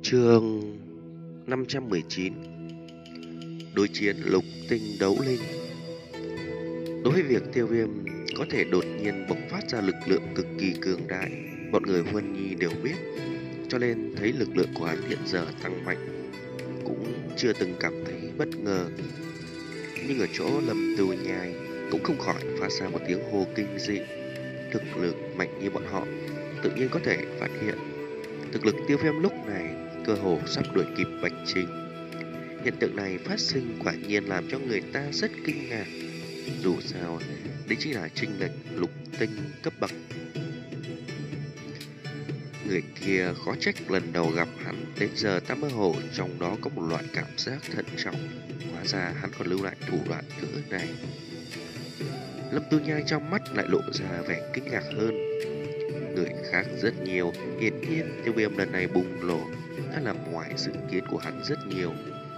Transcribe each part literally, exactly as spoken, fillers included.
Chương năm trăm mười chín. Đối chiến lục tinh đấu linh. Đối với việc Tiêu Viêm có thể đột nhiên bộc phát ra lực lượng cực kỳ cường đại, bọn người Huân Nhi đều biết, cho nên thấy lực lượng của hắn hiện giờ tăng mạnh cũng chưa từng cảm thấy bất ngờ. Nhưng ở chỗ Lâm Tưu Nhai cũng không khỏi phát ra một tiếng hô kinh dị. Thực lực mạnh như bọn họ tự nhiên có thể phát hiện thực lực Tiêu Viêm lúc này cơ hồ sắp đuổi kịp Bạch Trình. Hiện tượng này phát sinh quả nhiên làm cho người ta rất kinh ngạc. Dù sao, đấy chính là chênh lệch lục tinh cấp bậc. Người kia khó trách lần đầu gặp hắn đến giờ ta mơ hồ trong đó có một loại cảm giác thận trọng. Hóa ra hắn còn lưu lại thủ đoạn cỡ này. Lâm Tu Nhai trong mắt lại lộ ra vẻ kinh ngạc hơn. Người khác rất nhiều, hiển nhiên Tiêu Viêm lần này bùng nổ đã làm ngoài dự kiến của hắn rất nhiều.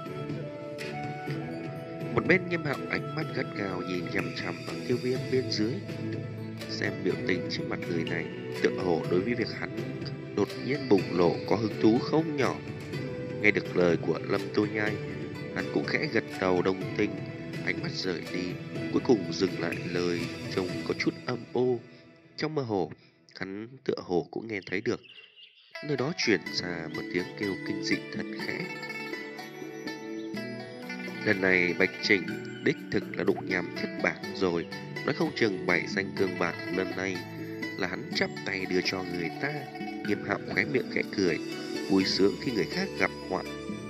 Một bên Nghiêm Hạo ánh mắt gắt gao nhìn chằm chằm vào Tiêu Viêm bên dưới, xem biểu tình trên mặt người này tựa hồ đối với việc hắn đột nhiên bùng nổ có hứng thú không nhỏ. Nghe được lời của Lâm Tu Nhai, hắn cũng khẽ gật đầu đồng tình, ánh mắt rời đi, cuối cùng dừng lại lời trông có chút âm ô. Trong mơ hồ, hắn tựa hồ cũng nghe thấy được nơi đó truyền ra một tiếng kêu kinh dị thật khẽ. Lần này Bạch Trình đích thực là đụng nhằm thất bại rồi. Nói không chừng bảy danh cương bạc lần này là hắn chắp tay đưa cho người ta. Nghiêm Hạo khóe miệng khẽ cười, vui sướng khi người khác gặp họa.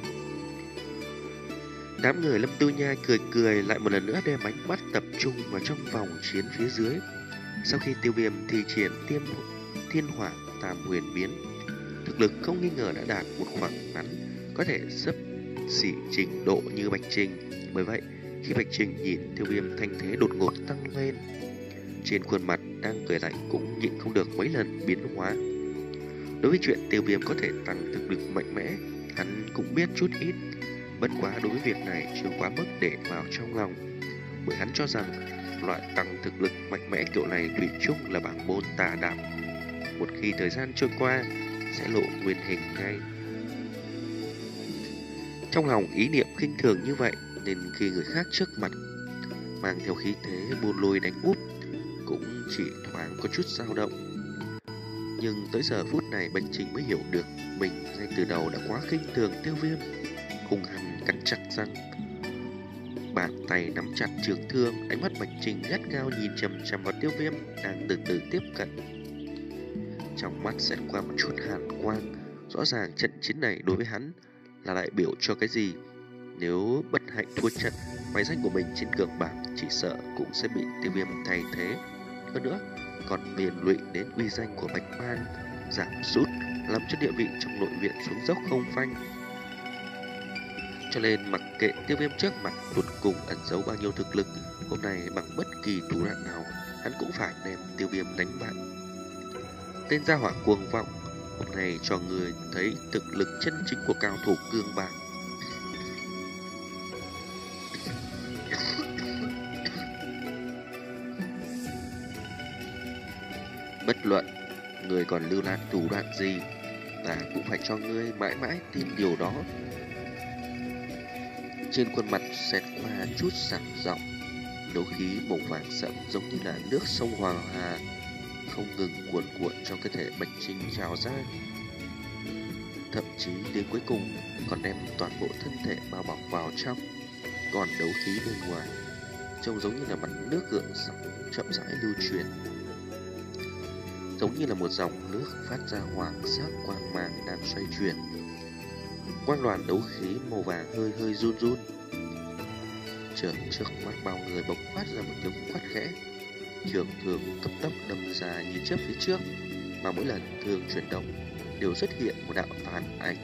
Đám người Lâm Tu Nhai cười cười lại một lần nữa đem ánh mắt tập trung vào trong vòng chiến phía dưới. Sau khi Tiêu Viêm thi triển tiêm thiên hỏa tam huyền biến, thực lực không nghi ngờ đã đạt một khoảng ngắn có thể xấp xỉ trình độ như Bạch Trình. Bởi vậy, khi Bạch Trình nhìn Tiêu Viêm thanh thế đột ngột tăng lên, trên khuôn mặt đang cười lạnh cũng nhịn không được mấy lần biến hóa. Đối với chuyện Tiêu Viêm có thể tăng thực lực mạnh mẽ, hắn cũng biết chút ít. Bất quá đối với việc này chưa quá mức để vào trong lòng, bởi hắn cho rằng loại tăng thực lực mạnh mẽ kiểu này thủy chung là bảng môn tà đạo. Một khi thời gian trôi qua sẽ lộ nguyên hình ngay. Trong lòng ý niệm khinh thường như vậy, nên khi người khác trước mặt mang theo khí thế buôn lôi đánh úp cũng chỉ thoáng có chút dao động. Nhưng tới giờ phút này Bạch Trình mới hiểu được mình ngay từ đầu đã quá khinh thường Tiêu Viêm. Hung hăng cắn chặt răng, bàn tay nắm chặt trường thương, ánh mắt Bạch Trình gắt gao nhìn chằm chằm vào Tiêu Viêm đang từ từ tiếp cận. Trong mắt xẹt qua một chút hàn quang, rõ ràng trận chiến này đối với hắn là đại biểu cho cái gì. Nếu bất hạnh thua trận, bài danh của mình trên cường bảng chỉ sợ cũng sẽ bị Tiêu Viêm thay thế. Hơn nữa, còn liên lụy đến uy danh của Bạch Mang giảm sút, làm cho địa vị trong nội viện xuống dốc không phanh. Cho nên mặc kệ Tiêu Viêm trước mặt cuối cùng ẩn giấu bao nhiêu thực lực, hôm nay bằng bất kỳ thủ đoạn nào hắn cũng phải đem Tiêu Viêm đánh bại. Tên gia hỏa cuồng vọng hôm nay cho người thấy thực lực chân chính của cao thủ cương bảng. Bất luận người còn lưu lan thủ đoạn gì, ta cũng phải cho ngươi mãi mãi tin điều đó. Trên khuôn mặt xẹt qua chút sảng giọng, đấu khí màu vàng sẫm giống như là nước sông Hoàng Hà không ngừng cuộn cuộn trong cơ thể Bạch Trình trào ra, thậm chí đến cuối cùng còn đem toàn bộ thân thể bao bọc vào trong. Còn đấu khí bên ngoài trông giống như là mặt nước gợn sóng chậm rãi lưu truyền, giống như là một dòng nước phát ra hoàng sắc quang mang đang xoay chuyển. Quang đoàn đấu khí màu vàng hơi hơi run run. Chợt trước mắt bao người bộc phát ra một tiếng quát khẽ, trường thương cấp tốc đâm ra như chớp phía trước, mà mỗi lần thương chuyển động đều xuất hiện một đạo tàn ảnh.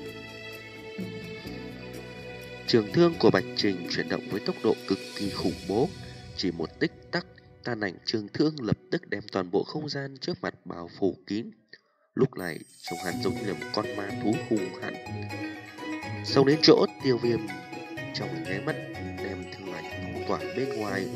Trường thương của Bạch Trình chuyển động với tốc độ cực kỳ khủng bố, chỉ một tích tắc, tàn ảnh trường thương lập tức đem toàn bộ không gian trước mặt bao phủ kín. Lúc này trông hắn giống như là một con ma thú hung hãn, xông đến chỗ Tiêu Viêm, trong nháy mắt đem thương ảnh phong tỏa bên ngoài.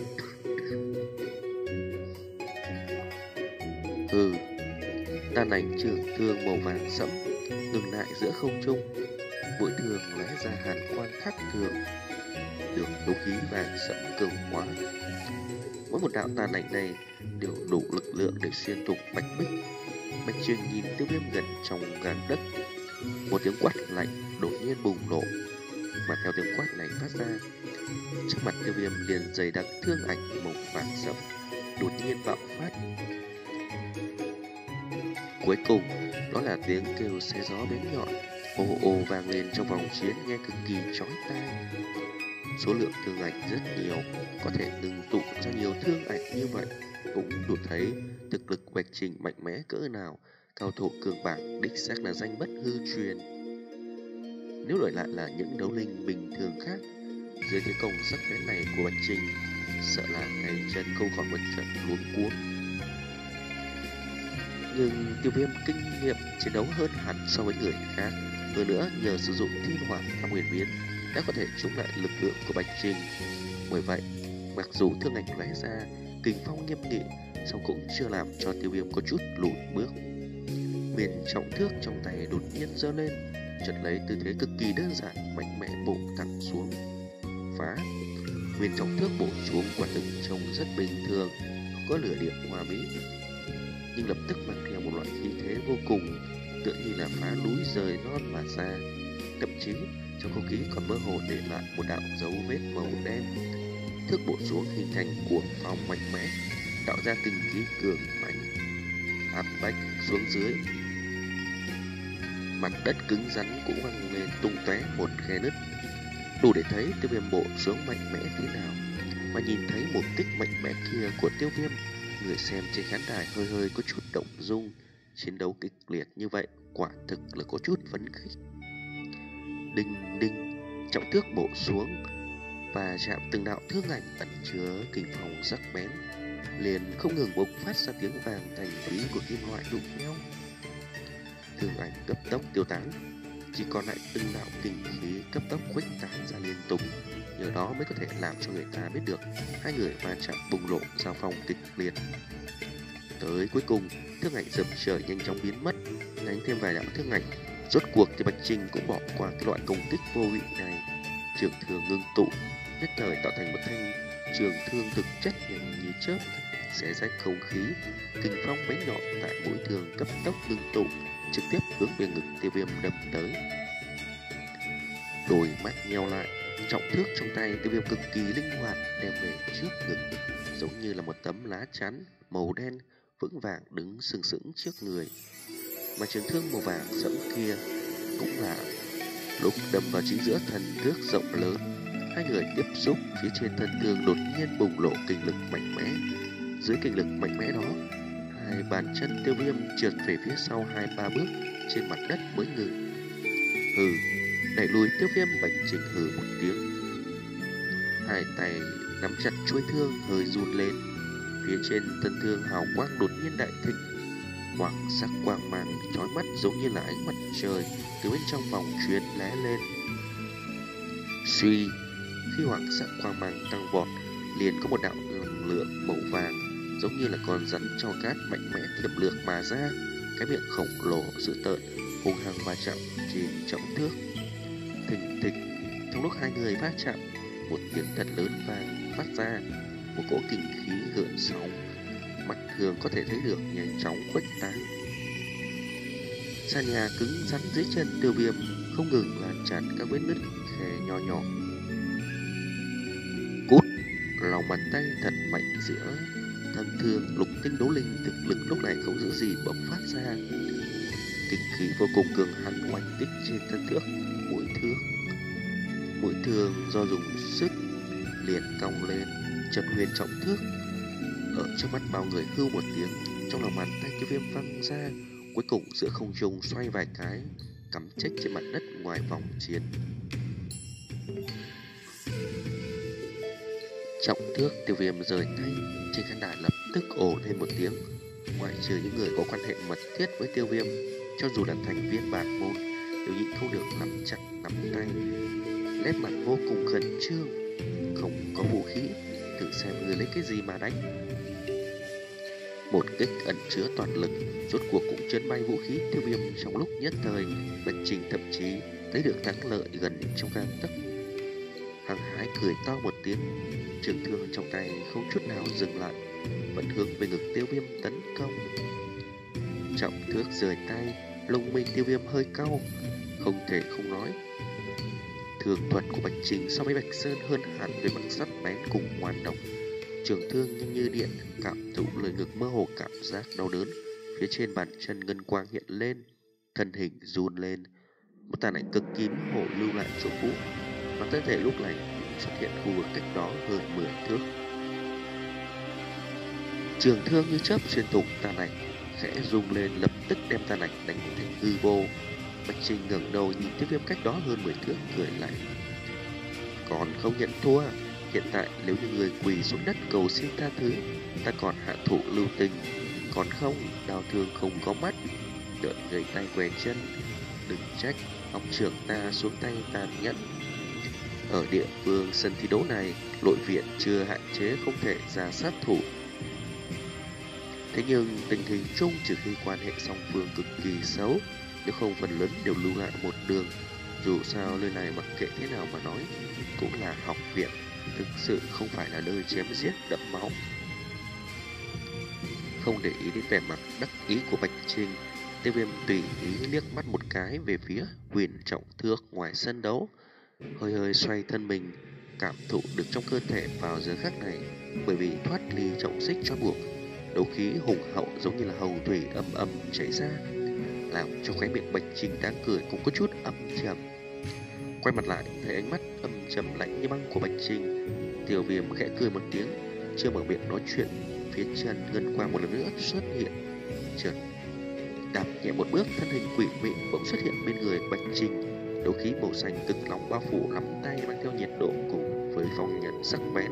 Hừ, tàn ảnh trường thương màu vàng sẫm ngừng lại giữa không trung, mỗi thường lóe ra hàn quang khác thường, được đấu khí vàng sẫm cường hóa. Mỗi một đạo tàn ảnh này đều đủ lực lượng để xuyên thủng bạch bích. Bạch Trình nhìn Tiêu Viêm gần trong gang đất. Một tiếng quát lạnh đột nhiên bùng nổ, mà theo tiếng quát này phát ra, trước mặt Tiêu Viêm liền dày đặc thương ảnh màu vàng sẫm đột nhiên bạo phát. Cuối cùng, đó là tiếng kêu xé gió bén nhọn, ồ ồ vang lên trong vòng chiến nghe cực kỳ chói tai. Số lượng thương ảnh rất nhiều, có thể ngưng tụ ra nhiều thương ảnh như vậy cũng đủ thấy thực lực Bạch Trình mạnh mẽ cỡ nào. Cao thủ cường bảng đích xác là danh bất hư truyền. Nếu đổi lại là những đấu linh bình thường khác, dưới thế công sắc bén này của Bạch Trình, sợ là tay chân không khỏi một trận luống cuống. Nhưng Tiêu Viêm kinh nghiệm chiến đấu hơn hẳn so với người khác, hơn nữa nhờ sử dụng thiên hỏa tam huyền biến đã có thể chống lại lực lượng của Bạch Trình. Bởi vậy, mặc dù thương ảnh lóe ra, kình phong nghiêm nghị, song cũng chưa làm cho Tiêu Viêm có chút lùi bước. Huyền trọng thước trong tay đột nhiên giơ lên, chợt lấy tư thế cực kỳ đơn giản mạnh mẽ bổ thẳng xuống. Phá! Huyền trọng thước bổ xuống quả thực trông rất bình thường, không có lửa điểm hoa mỹ, nhưng lập tức mang theo một loại khí thế vô cùng, tựa như là phá núi rời non mà ra. Thậm chí trong không khí còn mơ hồ để lại một đạo dấu vết màu đen. Thước bổ xuống hình thành cuồng phong mạnh mẽ, tạo ra kinh khí cường mãnh áp bách xuống dưới. Mặt đất cứng rắn cũng văng lên tung tóe một khe nứt, đủ để thấy Tiêu Viêm bộ xuống mạnh mẽ thế nào. Mà nhìn thấy một kích mạnh mẽ kia của Tiêu Viêm, người xem trên khán đài hơi hơi có chút động dung. Chiến đấu kịch liệt như vậy quả thực là có chút phấn khích. Đinh đinh, trọng thước bổ xuống và chạm từng đạo thương ảnh ẩn chứa kình phong sắc bén, liền không ngừng bộc phát ra tiếng vàng thành khí của kim loại đụng nhau. Thương ảnh cấp tốc tiêu tán, chỉ còn lại từng đạo kình khí cấp tốc khuếch tán ra liên tục. Nhờ đó mới có thể làm cho người ta biết được hai người va chạm bùng nổ giao phong kịch liệt. Tới cuối cùng, thương ảnh dập trời nhanh chóng biến mất, đánh thêm vài đạo thương ảnh. Rốt cuộc thì Bạch Trình cũng bỏ qua cái loại công kích vô vị này. Trường thương ngưng tụ, nhất thời tạo thành một thanh trường thương thực chất nhanh như chớp, xé rách không khí. Kình phong bén nhọn tại mũi thương cấp tốc ngưng tụ, trực tiếp hướng về ngực Tiêu Viêm đâm tới. Đôi mắt nheo lại, trọng thước trong tay Tiêu Viêm cực kỳ linh hoạt đem về trước ngực, giống như là một tấm lá chắn màu đen vững vàng đứng sừng sững trước người. Mà trường thương màu vàng sẫm kia cũng là lúc đâm vào chính giữa thân thước rộng lớn. Hai người tiếp xúc, phía trên thân thương đột nhiên bùng nổ kinh lực mạnh mẽ. Dưới kinh lực mạnh mẽ đó, hai bàn chân Tiêu Viêm trượt về phía sau hai ba bước, trên mặt đất mới ngừng. Hừ, đẩy lùi Tiêu Viêm. Bạch Trình hừ một tiếng, hai tay nắm chặt chuôi thương hơi run lên. Phía trên thân thương hào quang đột nhiên đại thịnh, hoàng sắc quang mang chói mắt giống như là ánh mặt trời từ bên trong vòng truyền lóe lên. Suy, khi hoàng sắc quang mang tăng vọt, liền có một đạo năng lượng màu vàng giống như là con rắn tro cát mạnh mẽ tiềm lược mà ra. Cái miệng khổng lồ dữ tợn hung hăng va chạm trên trọng thước. Thình thịch, trong lúc hai người va chạm, một tiếng thật lớn vang phát ra, một cỗ kinh khí gợn sóng mắt thường có thể thấy được nhanh chóng khuếch tán. Sàn nhà cứng rắn dưới chân Tiêu Viêm không ngừng lan tràn các vết nứt khe nho nhỏ. Cút! Lòng bàn tay thật mạnh giữa thân thương, lục tinh đấu linh thực lực lúc này không giữ gì bộc phát ra. Kinh khí vô cùng cường hãn oanh kích trên thân thước mũi thương. Mũi thương do dùng sức liền cong lên, chật huyền trọng thước. Ở trước mắt bao người hưu một tiếng, trong lòng bàn tay Tiêu Viêm văng ra, cuối cùng giữa không trung xoay vài cái, cắm chếch trên mặt đất ngoài vòng chiến. Trọng thước Tiêu Viêm rời tay, trên khán đài lập tức ồ lên một tiếng. Ngoại trừ những người có quan hệ mật thiết với Tiêu Viêm, cho dù là thành viên bản môn, đều nhịn không được nắm chặt nắm tay, nét mặt vô cùng khẩn trương. Không có vũ khí, thử xem người lấy cái gì mà đánh. Một kích ẩn chứa toàn lực, rốt cuộc cũng chấn bay vũ khí Tiêu Viêm trong lúc nhất thời. Bạch Trình thậm chí lấy được thắng lợi gần trong gang tấc. Hăng hái cười to một tiếng, trường thương trong tay không chút nào dừng lại, vẫn hướng về ngực Tiêu Viêm tấn công. Trọng thước rời tay, lông mi Tiêu Viêm hơi cau, không thể không nói. Thường thuật của Bạch Trình so với Bạch Sơn hơn hẳn về mặt sắc bén cùng ngoan độc. Trường thương nhanh như điện, cảm thụ lời ngực mơ hồ cảm giác đau đớn. Phía trên bàn chân ngân quang hiện lên, thân hình run lên. Một tàn ảnh cực kín hộ lưu lại chỗ cũ, và thân thể lúc này xuất hiện khu vực cách đó hơn mười thước. Trường thương như chớp xuyên thủng tàn ảnh, khẽ rung lên lập tức đem tàn ảnh đánh thành hư vô. Bạch Trình ngẩng đầu nhìn Tiêu Viêm cách đó hơn mười thước, cười lạnh. Còn không nhận thua, hiện tại nếu như người quỳ xuống đất cầu xin tha thứ, ta còn hạ thủ lưu tình, còn không đao thương không có mắt, đợi gãy tay què chân. Đừng trách học trưởng ta xuống tay tàn nhẫn. Ở địa phương sân thi đấu này, nội viện chưa hạn chế không thể ra sát thủ. Thế nhưng tình hình chung trừ khi quan hệ song phương cực kỳ xấu, nếu không phần lớn đều lưu lại một đường. Dù sao nơi này mặc kệ thế nào mà nói cũng là học viện, thực sự không phải là nơi chém giết đẫm máu. Không để ý đến vẻ mặt đắc ý của Bạch Trình, Tiêu Viêm tùy ý liếc mắt một cái về phía Huyền Trọng Thước ngoài sân đấu, hơi hơi xoay thân mình, cảm thụ được trong cơ thể vào giờ khắc này, bởi vì thoát ly trọng xích trói buộc, đấu khí hùng hậu giống như là hồng thủy âm âm chảy ra, làm cho khóe miệng Bạch Trình đang cười cũng có chút âm trầm. Quay mặt lại thấy ánh mắt âm trầm lạnh như băng của Bạch Trình, Tiêu Viêm khẽ cười một tiếng, chưa mở miệng nói chuyện, phía chân ngân quang một lần nữa xuất hiện, chợt đạp nhẹ một bước, thân hình quỷ mị bỗng xuất hiện bên người Bạch Trình, đấu khí màu xanh cực nóng bao phủ nắm tay mang theo nhiệt độ cùng với phong nhận sắc bén,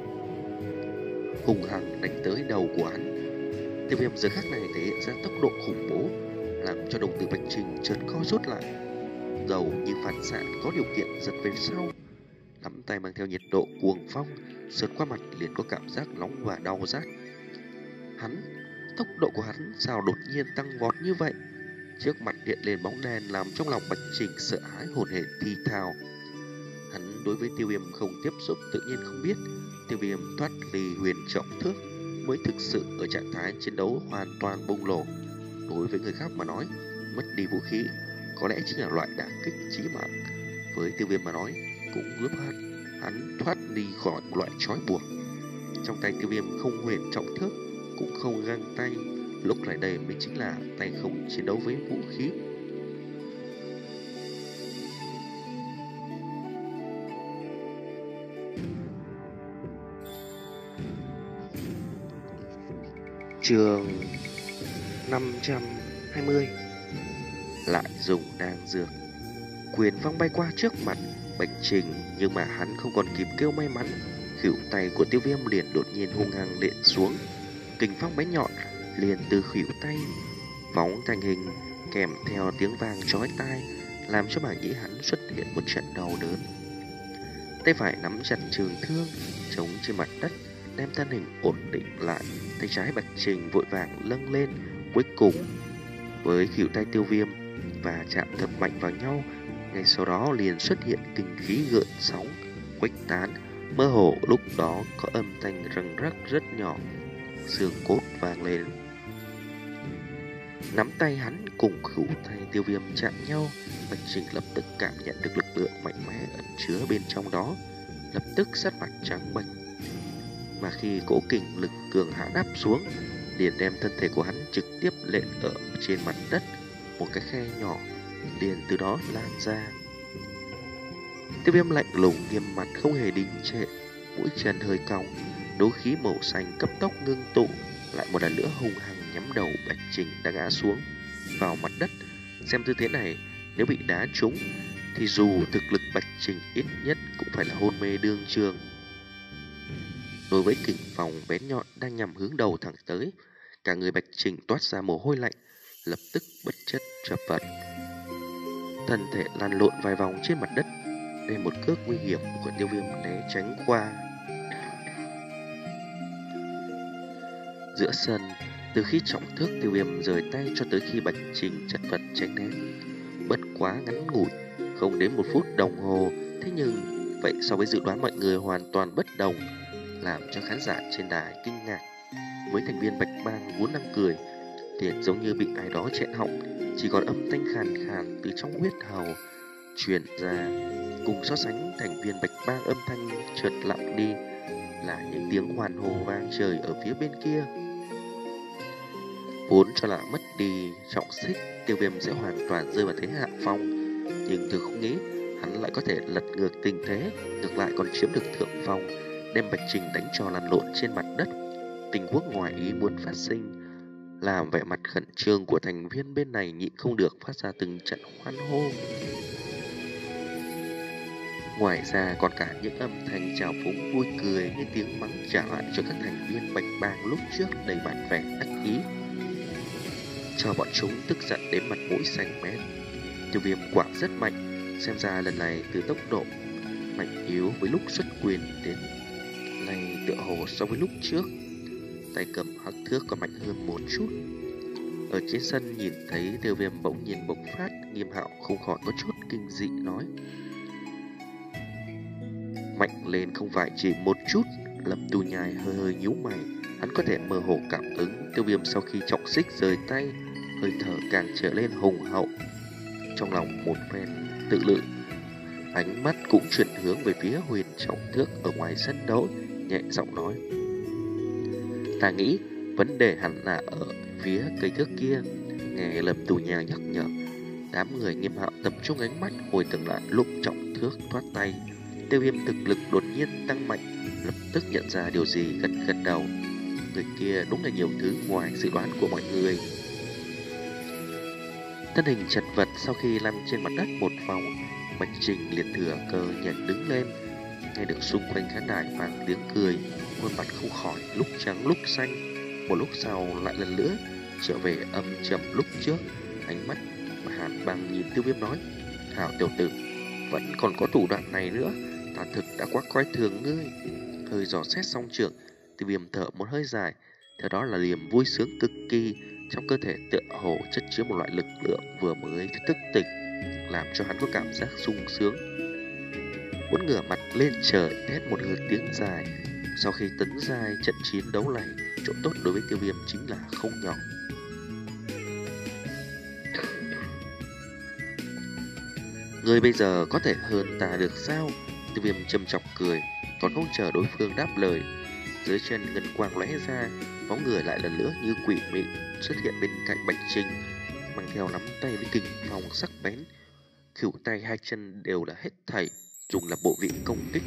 hùng hằng đánh tới đầu của hắn. Tiêu Viêm giờ khắc này thể hiện ra tốc độ khủng bố, làm cho đồng tử Bạch Trình chợt co rút lại, dầu như phản xạ có điều kiện giật về sau, nắm tay mang theo nhiệt độ cuồng phong, sượt qua mặt liền có cảm giác nóng và đau rát. Hắn, tốc độ của hắn sao đột nhiên tăng vọt như vậy? Trước mặt hiện lên bóng đèn làm trong lòng Bạch Trình sợ hãi hồn hển thi thào. Hắn đối với Tiêu Viêm không tiếp xúc tự nhiên không biết, Tiêu Viêm thoát ly Huyền Trọng Thước mới thực sự ở trạng thái chiến đấu hoàn toàn bùng nổ. Đối với người khác mà nói, mất đi vũ khí có lẽ chính là loại đả kích chí mạng. Với Tiêu Viêm mà nói, cũng giúp hắn, hắn thoát ly khỏi một loại trói buộc. Trong tay Tiêu Viêm không Huyền Trọng Thước, cũng không găng tay, lúc này đây mới chính là tay không chiến đấu với vũ khí. Chương năm trăm hai mươi. Lại dùng đan dược. Quyền phong bay qua trước mặt Bạch Trình, nhưng mà hắn không còn kịp kêu may mắn, khuỷu tay của Tiêu Viêm liền đột nhiên hung hăng liệng xuống, kình phong bén nhọn liền từ khuỷu tay phóng thành hình, kèm theo tiếng vang chói tai, làm cho màng nhĩ hắn xuất hiện một trận đau đớn. Tay phải nắm chặt trường thương chống trên mặt đất, đem thân hình ổn định lại. Tay trái Bạch Trình vội vàng nâng lên, cuối cùng với khuỷu tay Tiêu Viêm và chạm thật mạnh vào nhau. Ngay sau đó liền xuất hiện kinh khí gợn sóng khuếch tán, mơ hồ lúc đó có âm thanh răng rắc rất nhỏ, xương cốt vang lên. Nắm tay hắn cùng khuỷu tay Tiêu Viêm chạm nhau, Bạch Trình lập tức cảm nhận được lực lượng mạnh mẽ ẩn chứa bên trong đó, lập tức sắc mặt trắng bệch. Mà khi cỗ kình lực cường hãn áp xuống, liền đem thân thể của hắn trực tiếp lện ở trên mặt đất, một cái khe nhỏ liền từ đó lan ra. Tiêu Viêm lạnh lùng nghiêm mặt không hề đình trệ, mũi chân hơi cong, đấu khí màu xanh cấp tốc ngưng tụ, lại một lần nữa hung hăng nhắm đầu Bạch Trình đang ngã xuống vào mặt đất. Xem tư thế này, nếu bị đá trúng thì dù thực lực Bạch Trình ít nhất cũng phải là hôn mê đương trường. Đối với kình phong bén nhọn đang nhằm hướng đầu thẳng tới, cả người Bạch Trình toát ra mồ hôi lạnh, lập tức bất chất chập vật, thân thể lăn lộn vài vòng trên mặt đất, để một cước nguy hiểm của Tiêu Viêm né tránh qua. Giữa sân, từ khi Trọng Thước Tiêu Viêm rời tay cho tới khi Bạch Trình chật vật tránh né, bất quá ngắn ngủi, không đến một phút đồng hồ. Thế nhưng vậy so với dự đoán mọi người hoàn toàn bất đồng, làm cho khán giả trên đài kinh ngạc. Mấy thành viên Bạch Bang vốn đang cười, liền giống như bị ai đó chẹn họng, chỉ còn âm thanh khàn khàn từ trong huyết hầu truyền ra. Cùng so sánh, thành viên Bạch Bang âm thanh chợt lặng đi, là những tiếng hoàn hô vang trời ở phía bên kia. Vốn cho là mất đi trọng xích, Tiêu Viêm sẽ hoàn toàn rơi vào thế hạ phong, nhưng tôi không nghĩ hắn lại có thể lật ngược tình thế, ngược lại còn chiếm được thượng phong, đem Bạch Trình đánh cho lăn lộn trên mặt đất. Tình huống ngoài ý muốn phát sinh, làm vẻ mặt khẩn trương của thành viên bên này nhịn không được phát ra từng trận hoan hô. Ngoài ra còn cả những âm thanh chào phúng vui cười như tiếng mắng trả lại cho các thành viên Bạch Bang lúc trước đầy bản vẻ đắc ý, cho bọn chúng tức giận đến mặt mũi xanh mét. Tiêu Viêm quả rất mạnh, xem ra lần này từ tốc độ mạnh yếu với lúc xuất quyền đến này tựa hồ so với lúc trước, tay cầm hắc thước còn mạnh hơn một chút. Ở trên sân nhìn thấy Tiêu Viêm bỗng nhiên bộc phát, Nghiêm Hạo không khỏi có chút kinh dị nói: mạnh lên không phải chỉ một chút. Lâm Tu Nhai hơi hơi nhíu mày, hắn có thể mơ hồ cảm ứng Tiêu Viêm sau khi trọng xích rời tay, hơi thở càng trở lên hùng hậu. Trong lòng một phen tự lự, ánh mắt cũng chuyển hướng về phía Huyền Trọng Thước ở ngoài sân đấu, nhẹ giọng nói: ta nghĩ vấn đề hẳn là ở phía cây thước kia. Nghe Lâm Tu Nhai nhắc nhở, đám người Nghiêm Hạo tập trung ánh mắt hồi tưởng lại lúc Trọng Thước thoát tay. Tiêu Viêm thực lực đột nhiên tăng mạnh, lập tức nhận ra điều gì, gật gật đầu. Người kia đúng là nhiều thứ ngoài dự đoán của mọi người. Thân hình chật vật sau khi lăn trên mặt đất một vòng, Bạch Trình liền thừa cơ nhận đứng lên. Nghe được xung quanh khán đài vang tiếng cười, khuôn mặt không khỏi lúc trắng lúc xanh. Một lúc sau lại lần nữa trở về âm trầm lúc trước. Ánh mắt mà Hàn Băng nhìn Tiêu Viêm nói: hảo tiểu tử, vẫn còn có thủ đoạn này nữa, ta thực đã quá coi thường ngươi. Hơi dò xét xong trường, Tiêu Viêm thở một hơi dài, theo đó là niềm vui sướng cực kỳ. Trong cơ thể tựa hồ chất chứa một loại lực lượng vừa mới thức tỉnh, làm cho hắn có cảm giác sung sướng. Muốn ngửa mặt lên trời hét một hơi tiếng dài. Sau khi tấn giai trận chiến đấu này, chỗ tốt đối với Tiêu Viêm chính là không nhỏ. Ngươi bây giờ có thể hơn ta được sao? Tiêu Viêm châm chọc cười, còn không chờ đối phương đáp lời. Dưới chân ngân quang lóe ra, bóng người lại lần nữa như quỷ mị xuất hiện bên cạnh Bạch Trình, mang theo nắm tay với kình phong sắc bén. Khuỷu tay hai chân đều là hết thảy, dùng là bộ vị công kích.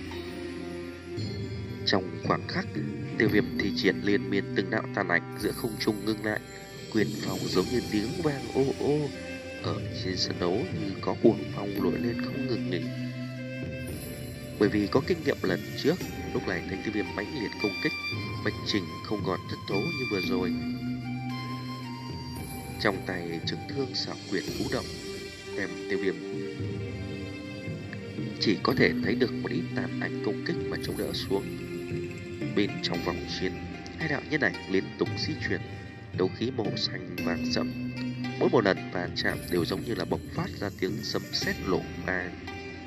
Trong khoảng khắc, Tiêu Viêm thi triển liên miên từng đạo tàn ảnh giữa không trung ngưng lại, quyền phong giống như tiếng vang ô ô ở trên sân đấu, như có cuồng phong nổi lên không ngừng nghỉ. Bởi vì có kinh nghiệm lần trước, lúc này thấy Tiêu Viêm mãnh liệt công kích, Bạch Trình không còn thất thố như vừa rồi. Trong tay trường thương xảo quyệt vũ động, đem Tiêu Viêm chỉ có thể thấy được một ít tàn ảnh công kích mà chống đỡ xuống. Bên trong vòng chiến, hai đạo nhân ảnh liên tục di chuyển, đấu khí màu xanh vàng sẫm, mỗi một lần va chạm đều giống như là bộc phát ra tiếng sấm sét nổ vang.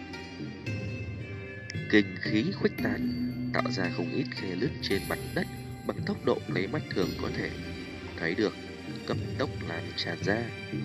Kinh khí khuếch tán, tạo ra không ít khe lướt trên mặt đất, bằng tốc độ lấy mắt thường có thể thấy được, cấp tốc lan tràn ra.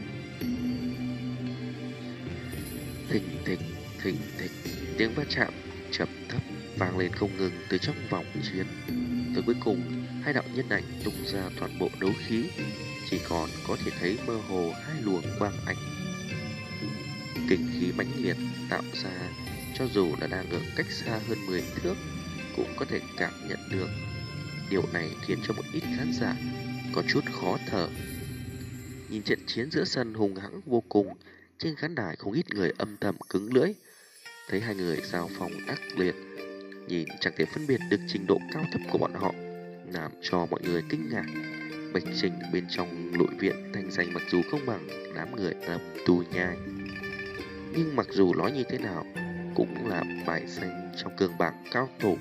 Thình thịch, thình thịch, tiếng va chạm trầm thấp vang lên không ngừng từ trong vòng chiến. Tới cuối cùng, hai đạo nhân ảnh tung ra toàn bộ đấu khí, chỉ còn có thể thấy mơ hồ hai luồng quang ảnh. Kinh khí mãnh liệt tạo ra, cho dù là đang ở cách xa hơn mười thước cũng có thể cảm nhận được. Điều này khiến cho một ít khán giả có chút khó thở. Nhìn trận chiến giữa sân hùng hãng vô cùng, trên khán đài không ít người âm thầm cứng lưỡi. Thấy hai người giao phong ác liệt, nhìn chẳng thể phân biệt được trình độ cao thấp của bọn họ, làm cho mọi người kinh ngạc. Bạch Trình bên trong nội viện thành danh mặc dù không bằng đám người Lâm Tu Nhai, nhưng mặc dù nói như thế nào cũng là bài danh trong cường bảng cao thủ.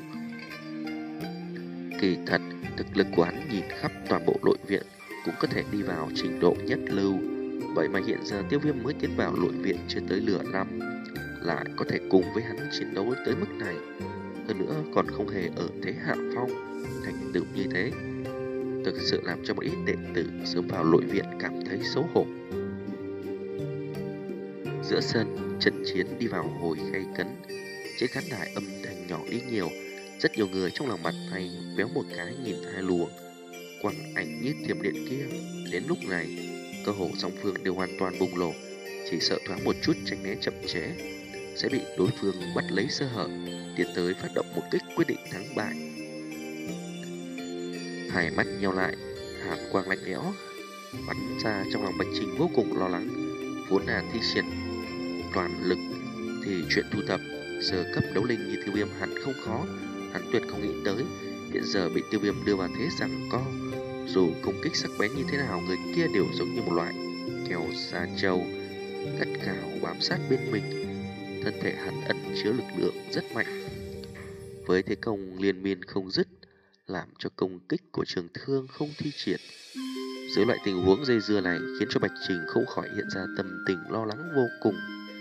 Kỳ thật, thực lực của hắn nhìn khắp toàn bộ nội viện cũng có thể đi vào trình độ nhất lưu. Vậy mà hiện giờ Tiêu Viêm mới tiến vào nội viện chưa tới nửa năm, lại có thể cùng với hắn chiến đấu tới mức này, hơn nữa còn không hề ở thế hạ phong, thành tựu như thế, thực sự làm cho một ít đệ tử sớm vào nội viện cảm thấy xấu hổ. Giữa sân, trận chiến đi vào hồi gay cấn, trên khán đài âm thanh nhỏ đi nhiều, rất nhiều người trong lòng bàn tay véo một cái nhìn hai luồng quang ảnh như thiểm điện kia. Đến lúc này, cơ hồ song phương đều hoàn toàn bùng nổ, chỉ sợ thoáng một chút tránh né chậm trễ sẽ bị đối phương bắt lấy sơ hở, tiến tới phát động một kích quyết định thắng bại. Hai mắt nheo lại, hàn quang lạnh lẽo bắn ra trong lòng Bạch Trình vô cùng lo lắng. Vốn là thi triển toàn lực thì chuyện thu thập sơ cấp đấu linh như Tiêu Viêm hẳn không khó, hắn tuyệt không nghĩ tới hiện giờ bị Tiêu Viêm đưa vào thế giằng co. Dù công kích sắc bén như thế nào, người kia đều giống như một loại kèo xa trâu, gắt gao bám sát bên mình. Thân thể hắn ẩn chứa lực lượng rất mạnh, với thế công liên miên không dứt, làm cho công kích của Trường Thương không thi triển. Dưới loại tình huống dây dưa này khiến cho Bạch Trình không khỏi hiện ra tâm tình lo lắng vô cùng.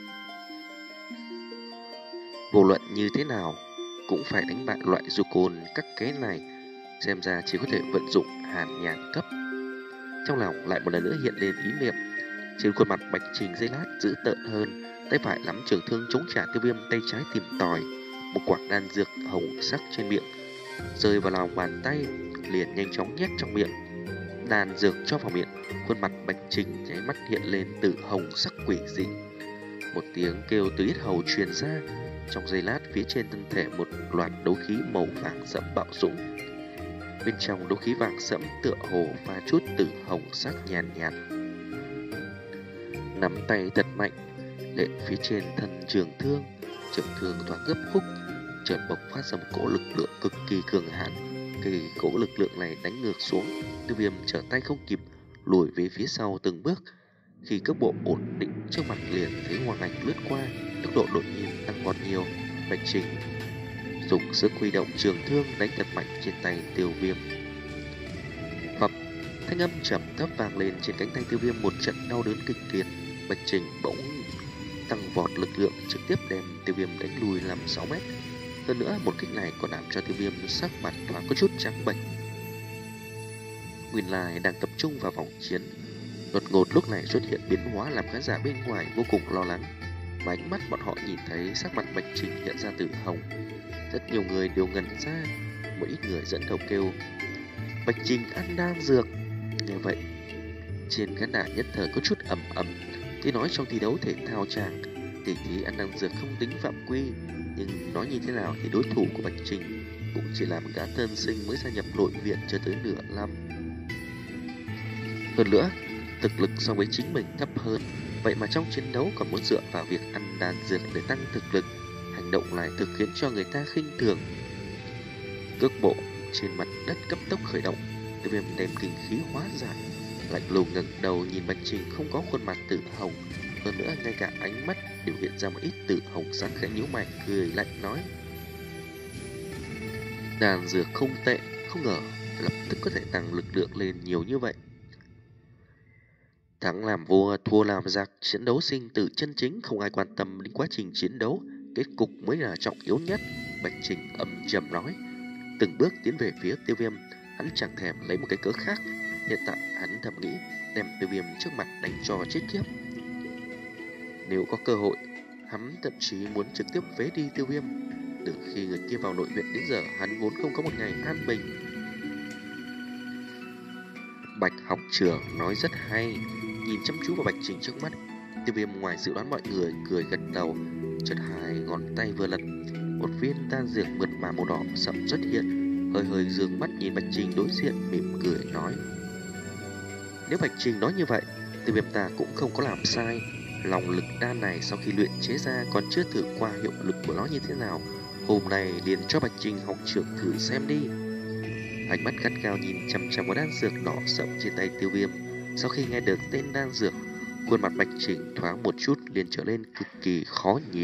Vô luận như thế nào cũng phải đánh bại loại du côn các cái này, xem ra chỉ có thể vận dụng hàn nhàn cấp. Trong lòng lại một lần nữa hiện lên ý niệm. Trên khuôn mặt Bạch Trình giây lát dữ tợn hơn, tay phải nắm trường thương chống trả Tiêu Viêm, tay trái tìm tòi một quả đan dược hồng sắc trên miệng, rơi vào lòng bàn tay liền nhanh chóng nhét trong miệng. Đan dược cho vào miệng, khuôn mặt Bạch Trình nháy mắt hiện lên từ hồng sắc quỷ dị. Một tiếng kêu từ yết hầu truyền ra, trong giây lát phía trên thân thể một loạt đấu khí màu vàng sẫm bạo dũng. Bên trong đấu khí vàng sẫm tựa hồ pha chút tử hồng sắc nhàn nhạt, nhạt. Nắm tay thật mạnh lên phía trên thân trường thương, trường thương thoáng gấp khúc, chợt bộc phát ra một cỗ lực lượng cực kỳ cường hãn. Cái cỗ lực lượng này đánh ngược xuống, Tiêu Viêm trở tay không kịp, lùi về phía sau từng bước. Khi cước bộ ổn định trước mặt liền thấy hoàng ảnh lướt qua, tốc độ đột nhiên tăng vọt nhiều. Bạch Trình dùng sức huy động trường thương đánh thật mạnh trên tay Tiêu Viêm. Phập, thanh âm trầm thấp vang lên trên cánh tay Tiêu Viêm, một trận đau đớn kịch liệt. Bạch Trình bỗng tăng vọt lực lượng, trực tiếp đem Tiêu Viêm đánh lùi làm sáu mét. Hơn nữa, một kích này còn làm cho Tiêu Viêm sắc mặt thoáng có chút trắng bệch. Nguyên lai đang tập trung vào vòng chiến, đột ngột lúc này xuất hiện biến hóa làm khán giả bên ngoài vô cùng lo lắng. Và ánh mắt bọn họ nhìn thấy sắc mặt Bạch Trình hiện ra từ hồng, rất nhiều người đều ngẩn ra. Một ít người dẫn đầu kêu Bạch Trình ăn đan dược. Như vậy trên khán đài nhất thời có chút ầm ầm. Tuy nói trong thi đấu thể thao chàng tỷ thí ăn đan dược không tính phạm quy, nhưng nói như thế nào thì đối thủ của Bạch Trình cũng chỉ là một gã tân sinh mới gia nhập nội viện chưa tới nửa năm. Hơn nữa, thực lực so với chính mình thấp hơn, vậy mà trong chiến đấu còn muốn dựa vào việc ăn đan dược để tăng thực lực. Hành động này thực khiến cho người ta khinh thường. Cước bộ trên mặt đất cấp tốc khởi động, Tiêu Viêm đem kinh khí hóa giải, lạnh lùng ngẩng đầu nhìn Bạch Trình không có khuôn mặt tử hồng, hơn nữa ngay cả ánh mắt đều hiện ra một ít tử hồng sắc, khẽ nhíu mày cười lạnh nói: đan dược không tệ, không ngờ lập tức có thể tăng lực lượng lên nhiều như vậy. Thắng làm vua, thua làm giặc, chiến đấu sinh tử chân chính, không ai quan tâm đến quá trình chiến đấu, kết cục mới là trọng yếu nhất. Bạch Trình âm trầm nói, từng bước tiến về phía Tiêu Viêm. Hắn chẳng thèm lấy một cái cớ khác, hiện tại hắn thầm nghĩ đem Tiêu Viêm trước mặt đánh cho chết khiếp. Nếu có cơ hội, hắn thậm chí muốn trực tiếp phế đi Tiêu Viêm. Từ khi người kia vào nội viện đến giờ, hắn vốn không có một ngày an bình. Bạch học trưởng nói rất hay. Nhìn chăm chú vào Bạch Trình trước mắt, Tiêu Viêm ngoài dự đoán mọi người cười gật đầu, chợt hai ngón tay vừa lật, một viên đan dược mượt mà màu đỏ sậm xuất hiện, hơi hơi dương mắt nhìn Bạch Trình đối diện, mỉm cười nói: nếu Bạch Trình nói như vậy, Tiêu Viêm ta cũng không có làm sai. Lòng lực đan này sau khi luyện chế ra còn chưa thử qua hiệu lực của nó như thế nào, hôm nay liền cho Bạch Trình học trưởng thử xem đi. Ánh mắt gắt gao nhìn chăm chăm vào đan dược đỏ sậm trên tay Tiêu Viêm. Sau khi nghe được tên đan dược, khuôn mặt Bạch Trình thoáng một chút liền trở nên cực kỳ khó nhìn.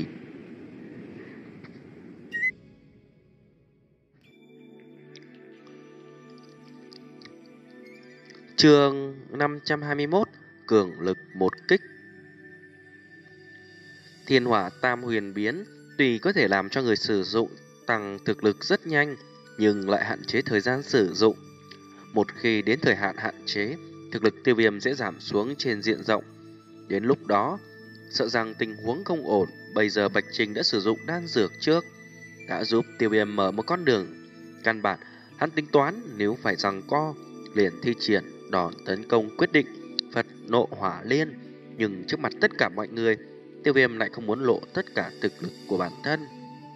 Chương năm trăm hai mươi mốt, cường lực một kích. Thiên hỏa tam huyền biến tuy có thể làm cho người sử dụng tăng thực lực rất nhanh, nhưng lại hạn chế thời gian sử dụng. Một khi đến thời hạn hạn chế, thực lực Tiêu Viêm sẽ giảm xuống trên diện rộng. Đến lúc đó, sợ rằng tình huống không ổn. Bây giờ Bạch Trình đã sử dụng đan dược trước, đã giúp Tiêu Viêm mở một con đường. Căn bản, hắn tính toán nếu phải giằng co, liền thi triển đòn tấn công quyết định Phật nộ hỏa liên. Nhưng trước mặt tất cả mọi người, Tiêu Viêm lại không muốn lộ tất cả thực lực của bản thân.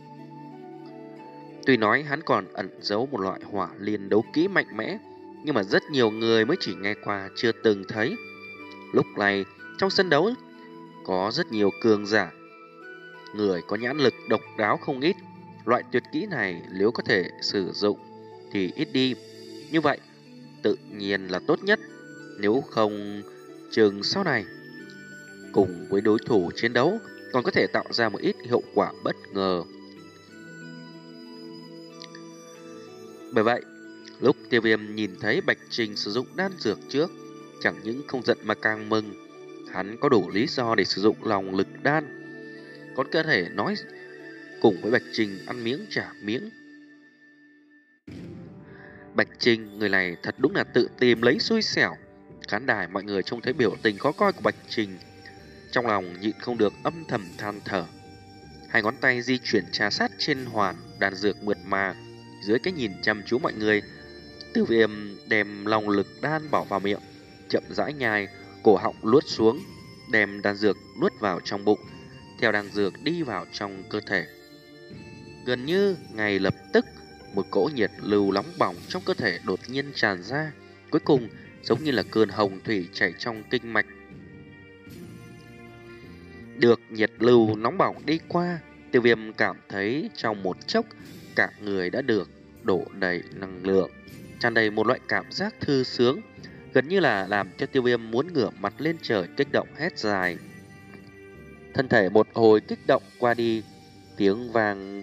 Tuy nói hắn còn ẩn giấu một loại hỏa liên đấu kỹ mạnh mẽ, nhưng mà rất nhiều người mới chỉ nghe qua chưa từng thấy. Lúc này trong sân đấu có rất nhiều cường giả, người có nhãn lực độc đáo không ít. Loại tuyệt kỹ này nếu có thể sử dụng thì ít đi, như vậy tự nhiên là tốt nhất. Nếu không chừng sau này cùng với đối thủ chiến đấu còn có thể tạo ra một ít hiệu quả bất ngờ. Bởi vậy, lúc Tiêu Viêm nhìn thấy Bạch Trình sử dụng đan dược trước, chẳng những không giận mà càng mừng. Hắn có đủ lý do để sử dụng lòng lực đan, còn có thể nói cùng với Bạch Trình ăn miếng trả miếng. Bạch Trình, người này thật đúng là tự tìm lấy xui xẻo. Khán đài mọi người trông thấy biểu tình khó coi của Bạch Trình, trong lòng nhịn không được âm thầm than thở. Hai ngón tay di chuyển trà sát trên hoàn đan dược mượt mà. Dưới cái nhìn chăm chú mọi người, Tiêu Viêm đem lòng lực đan bỏ vào miệng, chậm rãi nhai, cổ họng luốt xuống, đem đan dược nuốt vào trong bụng, theo đan dược đi vào trong cơ thể. Gần như ngay lập tức, một cỗ nhiệt lưu nóng bỏng trong cơ thể đột nhiên tràn ra, cuối cùng giống như là cơn hồng thủy chảy trong kinh mạch. Được nhiệt lưu nóng bỏng đi qua, Tiêu Viêm cảm thấy trong một chốc cả người đã được đổ đầy năng lượng, tràn đầy một loại cảm giác thư sướng, gần như là làm cho Tiêu Viêm muốn ngửa mặt lên trời kích động hét dài. Thân thể một hồi kích động qua đi, tiếng vang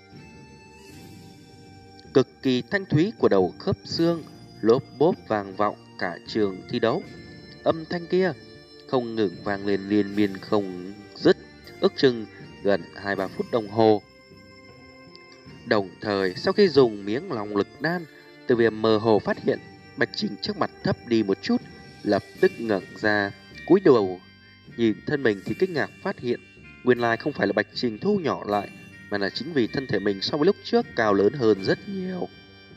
cực kỳ thanh thúy của đầu khớp xương lốp bốp vang vọng cả trường thi đấu. Âm thanh kia không ngừng vang lên liên miên không dứt, ước chừng gần hai ba phút đồng hồ. Đồng thời, sau khi dùng miếng lòng lực đan, Tiêu Viêm mơ hồ phát hiện Bạch Trình trước mặt thấp đi một chút, lập tức ngẩng ra, cúi đầu nhìn thân mình thì kinh ngạc phát hiện nguyên lai không phải là Bạch Trình thu nhỏ lại, mà là chính vì thân thể mình so với lúc trước cao lớn hơn rất nhiều.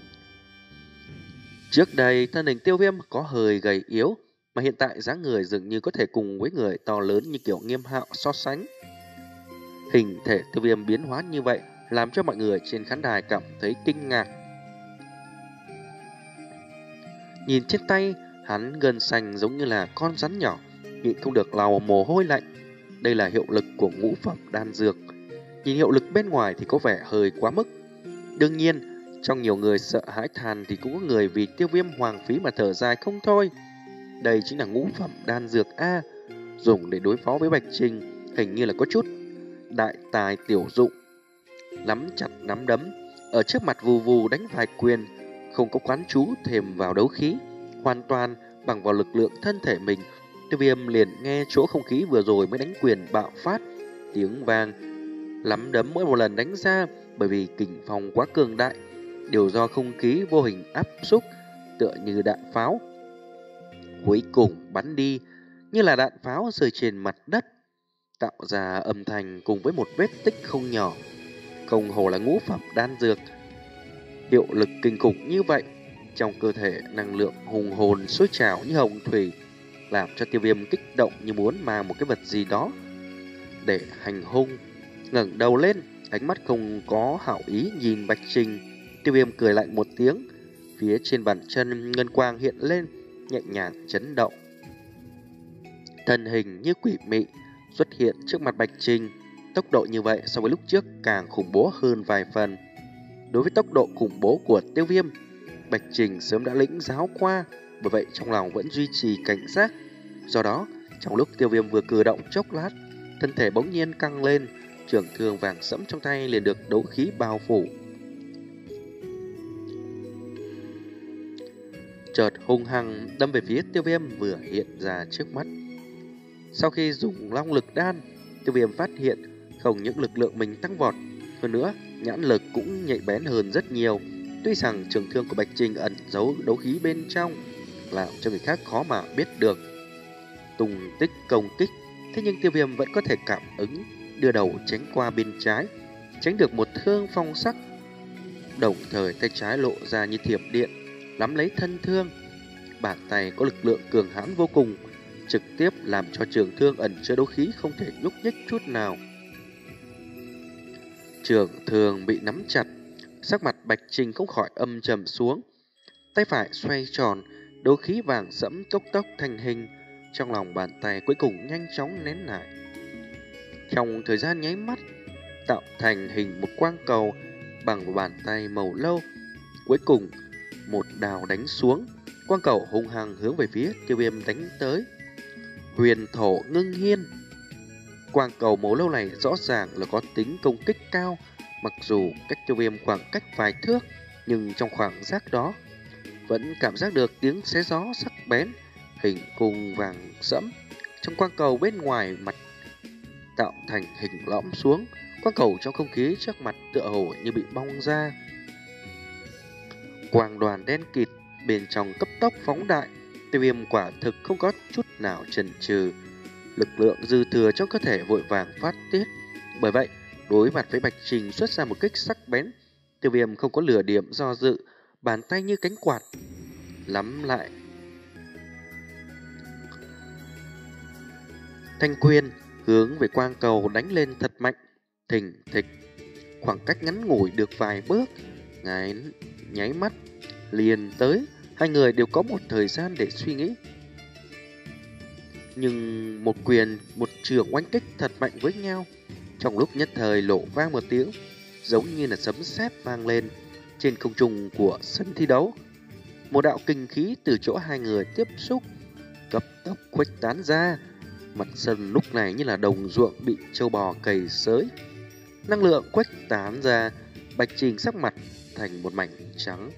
Trước đây thân hình Tiêu Viêm có hơi gầy yếu, mà hiện tại dáng người dường như có thể cùng với người to lớn như kiểu Nghiêm Hạo so sánh. Hình thể Tiêu Viêm biến hóa như vậy làm cho mọi người trên khán đài cảm thấy kinh ngạc. Nhìn trên tay hắn gân xanh giống như là con rắn nhỏ, nhịn không được lau mồ hôi lạnh. Đây là hiệu lực của ngũ phẩm đan dược. Nhìn hiệu lực bên ngoài thì có vẻ hơi quá mức. Đương nhiên, trong nhiều người sợ hãi than thì cũng có người vì Tiêu Viêm hoàng phí mà thở dài không thôi. Đây chính là ngũ phẩm đan dược A, dùng để đối phó với Bạch Trình, hình như là có chút đại tài tiểu dụng. Nắm chặt nắm đấm, ở trước mặt vù vù đánh vài quyền, không có quán chú thêm vào đấu khí, hoàn toàn bằng vào lực lượng thân thể mình. Tiêu Viêm liền nghe chỗ không khí vừa rồi mới đánh quyền bạo phát, tiếng vang nắm đấm mỗi một lần đánh ra, bởi vì kình phong quá cường đại, đều do không khí vô hình áp xúc, tựa như đạn pháo. Cuối cùng bắn đi như là đạn pháo rơi trên mặt đất, tạo ra âm thanh cùng với một vết tích không nhỏ. Không hồ là ngũ phẩm đan dược, hiệu lực kinh khủng như vậy, trong cơ thể năng lượng hùng hồn sôi trào như hồng thủy, làm cho Tiêu Viêm kích động như muốn mang một cái vật gì đó để hành hung. Ngẩng đầu lên, ánh mắt không có hảo ý nhìn Bạch Trình. Tiêu Viêm cười lạnh một tiếng, phía trên bàn chân ngân quang hiện lên, nhẹ nhàng chấn động. Thân hình như quỷ mị xuất hiện trước mặt Bạch Trình. Tốc độ như vậy so với lúc trước càng khủng bố hơn vài phần. Đối với tốc độ khủng bố của Tiêu Viêm, Bạch Trình sớm đã lĩnh giáo qua, bởi vậy trong lòng vẫn duy trì cảnh giác. Do đó, trong lúc Tiêu Viêm vừa cử động chốc lát, thân thể bỗng nhiên căng lên, trường thương vàng sẫm trong tay liền được đấu khí bao phủ. Chợt hung hăng đâm về phía Tiêu Viêm vừa hiện ra trước mắt. Sau khi dùng long lực đan, Tiêu Viêm phát hiện không những lực lượng mình tăng vọt, hơn nữa nhãn lực cũng nhạy bén hơn rất nhiều. Tuy rằng trường thương của Bạch Trình ẩn giấu đấu khí bên trong, làm cho người khác khó mà biết được tung tích công kích, thế nhưng Tiêu Viêm vẫn có thể cảm ứng, đưa đầu tránh qua bên trái, tránh được một thương phong sắc. Đồng thời tay trái lộ ra như thiểm điện, nắm lấy thân thương. Bàn tay có lực lượng cường hãn vô cùng, trực tiếp làm cho trường thương ẩn chứa đấu khí không thể nhúc nhích chút nào. Trường thương bị nắm chặt, sắc mặt Bạch Trình không khỏi âm trầm xuống. Tay phải xoay tròn, đấu khí vàng sẫm tốc tốc thành hình, trong lòng bàn tay cuối cùng nhanh chóng nén lại. Trong thời gian nháy mắt, tạo thành hình một quang cầu bằng một bàn tay màu lâu. Cuối cùng, một đào đánh xuống, quang cầu hung hăng hướng về phía Tiêu Viêm đánh tới. Huyền thổ ngưng hiên. Quang cầu màu lâu này rõ ràng là có tính công kích cao, mặc dù cách Tiêu Viêm khoảng cách vài thước, nhưng trong khoảng giác đó vẫn cảm giác được tiếng xé gió sắc bén. Hình cung vàng sẫm trong quang cầu bên ngoài mặt tạo thành hình lõm xuống, quang cầu trong không khí trước mặt tựa hồ như bị bong ra. Quang đoàn đen kịt bên trong cấp tốc phóng đại. Tiêu Viêm quả thực không có chút nào chần chừ, lực lượng dư thừa trong cơ thể vội vàng phát tiết. Bởi vậy, đối mặt với Bạch Trình xuất ra một kích sắc bén, Tiêu Viêm không có lửa điểm do dự, bàn tay như cánh quạt nắm lại thanh quyền, hướng về quang cầu đánh lên thật mạnh. Thình thịch, khoảng cách ngắn ngủi được vài bước, ngái nháy mắt liền tới. Hai người đều có một thời gian để suy nghĩ, nhưng một quyền một trường oanh kích thật mạnh với nhau. Trong lúc nhất thời lộ vang một tiếng giống như là sấm sét vang lên trên không trung của sân thi đấu. Một đạo kinh khí từ chỗ hai người tiếp xúc cấp tốc khuếch tán ra. Mặt sân lúc này như là đồng ruộng bị trâu bò cày xới, năng lượng khuếch tán ra. Bạch Trình sắc mặt thành một mảnh trắng,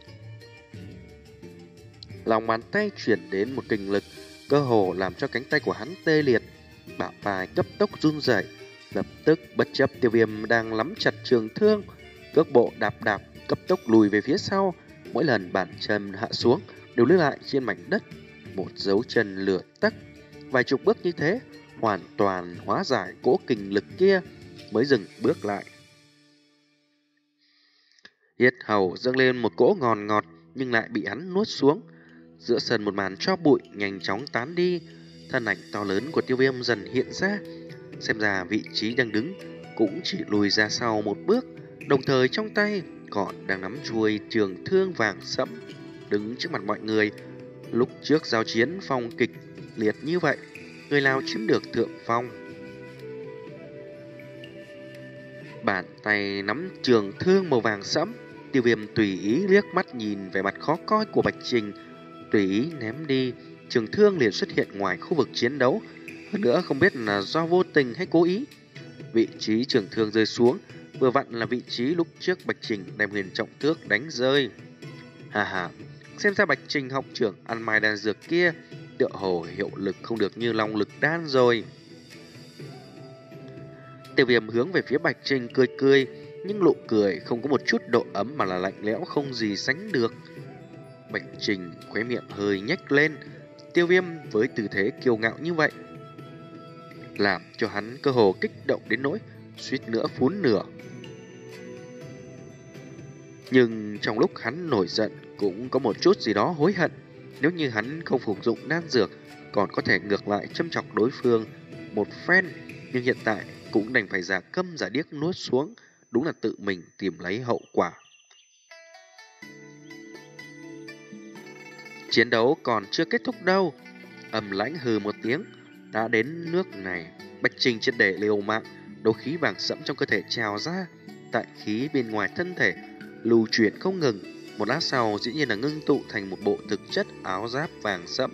lòng bàn tay chuyển đến một kình lực cơ hồ làm cho cánh tay của hắn tê liệt, bả vai cấp tốc run rẩy. Lập tức bất chấp Tiêu Viêm đang nắm chặt trường thương, cước bộ đạp đạp cấp tốc lùi về phía sau. Mỗi lần bàn chân hạ xuống đều lưu lại trên mảnh đất một dấu chân lửa tắc. Vài chục bước như thế, hoàn toàn hóa giải cỗ kình lực kia mới dừng bước lại. Yết hầu dâng lên một cỗ ngọt ngọt nhưng lại bị hắn nuốt xuống. Giữa sân một màn tro bụi nhanh chóng tán đi, thân ảnh to lớn của Tiêu Viêm dần hiện ra. Xem ra vị trí đang đứng cũng chỉ lùi ra sau một bước, đồng thời trong tay còn đang nắm chuôi trường thương vàng sẫm. Đứng trước mặt mọi người, lúc trước giao chiến phong kịch liệt như vậy, người nào chiếm được thượng phong? Bàn tay nắm trường thương màu vàng sẫm, Tiêu Viêm tùy ý liếc mắt nhìn vẻ mặt khó coi của Bạch Trình, tùy ý ném đi, trường thương liền xuất hiện ngoài khu vực chiến đấu. Hơn nữa không biết là do vô tình hay cố ý, vị trí trường thương rơi xuống vừa vặn là vị trí lúc trước Bạch Trình đem huyền trọng thước đánh rơi. Hà hà, xem ra Bạch Trình học trưởng ăn mai đan dược kia tựa hồ hiệu lực không được như long lực đan rồi. Tiêu Viêm hướng về phía Bạch Trình cười cười, nhưng nụ cười không có một chút độ ấm mà là lạnh lẽo không gì sánh được. Bạch Trình khóe miệng hơi nhếch lên. Tiêu Viêm với tư thế kiêu ngạo như vậy làm cho hắn cơ hồ kích động đến nỗi suýt nữa phún nửa. Nhưng trong lúc hắn nổi giận cũng có một chút gì đó hối hận. Nếu như hắn không phục dụng đan dược, còn có thể ngược lại châm chọc đối phương một phen. Nhưng hiện tại cũng đành phải giả câm giả điếc nuốt xuống. Đúng là tự mình tìm lấy hậu quả. Chiến đấu còn chưa kết thúc đâu. Ầm lãnh hừ một tiếng. Đã đến nước này, Bạch Trình triệt để liều mạng, đấu khí vàng sẫm trong cơ thể trào ra, tại khí bên ngoài thân thể lưu chuyển không ngừng. Một lát sau dĩ nhiên là ngưng tụ thành một bộ thực chất áo giáp vàng sẫm.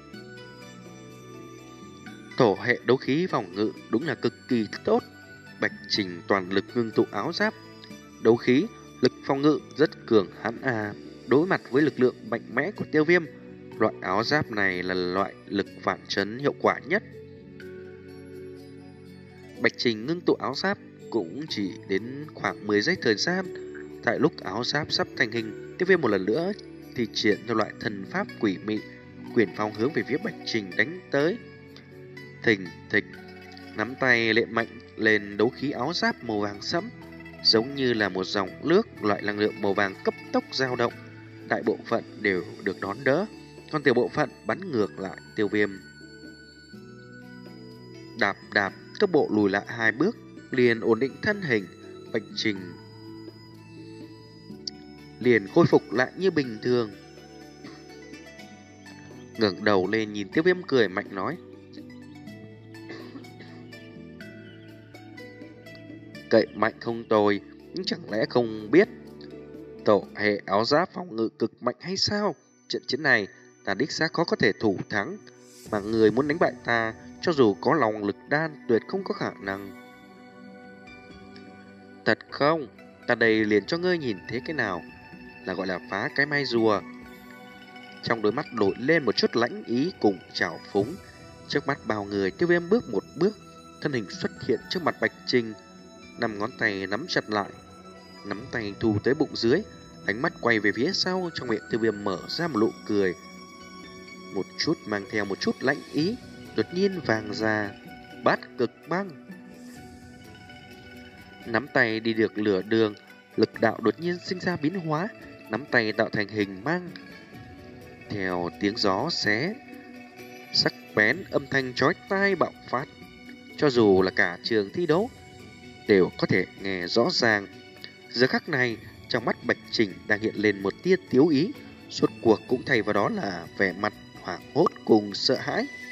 Tổ hệ đấu khí phòng ngự đúng là cực kỳ tốt. Bạch Trình toàn lực ngưng tụ áo giáp đấu khí, lực phòng ngự rất cường hãn à. Đối mặt với lực lượng mạnh mẽ của Tiêu Viêm, loại áo giáp này là loại lực phản chấn hiệu quả nhất. Bạch Trình ngưng tụ áo giáp cũng chỉ đến khoảng mười giây thời gian. Tại lúc áo giáp sắp thành hình, Tiêu Viêm một lần nữa thì triển theo loại thần pháp quỷ mị, quyền phong hướng về phía Bạch Trình đánh tới. Thình thịch, nắm tay lện mạnh lên đấu khí áo giáp màu vàng sẫm, giống như là một dòng nước loại năng lượng màu vàng cấp tốc dao động. Đại bộ phận đều được đón đỡ, còn tiểu bộ phận bắn ngược lại Tiêu Viêm. Đạp đạp, cấp bộ lùi lại hai bước, liền ổn định thân hình. Bạch Trình liền khôi phục lại như bình thường, ngẩng đầu lên nhìn Tiêu Viêm cười mạnh nói: cậy mạnh không tồi, nhưng chẳng lẽ không biết tổ hệ áo giáp phòng ngự cực mạnh hay sao? Trận chiến này ta đích xác khó có thể thủ thắng, mà người muốn đánh bại ta, cho dù có lòng lực đan tuyệt không có khả năng. Thật không? Ta đây liền cho ngươi nhìn thế cái nào là gọi là phá cái mai rùa. Trong đôi mắt đổi lên một chút lãnh ý cùng trào phúng. Trước mắt bao người, Tiêu Viêm bước một bước, thân hình xuất hiện trước mặt Bạch Trình, năm ngón tay nắm chặt lại, nắm tay thu tới bụng dưới, ánh mắt quay về phía sau, trong miệng Tiêu Viêm mở ra một nụ cười, một chút mang theo một chút lãnh ý, đột nhiên vàng ra, bát cực băng. Nắm tay đi được lửa đường, lực đạo đột nhiên sinh ra biến hóa, nắm tay tạo thành hình mang. Theo tiếng gió xé, sắc bén âm thanh chói tai bạo phát, cho dù là cả trường thi đấu đều có thể nghe rõ ràng. Giờ khắc này, trong mắt Bạch Trình đang hiện lên một tia tiếu ý, suốt cuộc cũng thay vào đó là vẻ mặt hoảng hốt cùng sợ hãi.